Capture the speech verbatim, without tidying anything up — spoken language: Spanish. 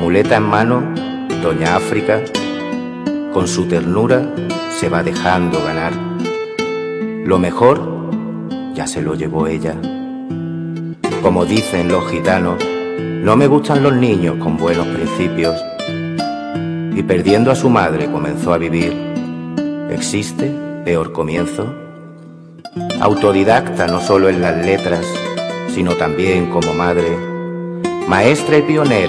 Muleta en mano, doña África, con su ternura se va dejando ganar. Lo mejor ya se lo llevó ella. Como dicen los gitanos, no me gustan los niños con buenos principios. Y perdiendo a su madre comenzó a vivir. ¿Existe peor comienzo? Autodidacta no solo en las letras, sino también como madre, maestra y pionera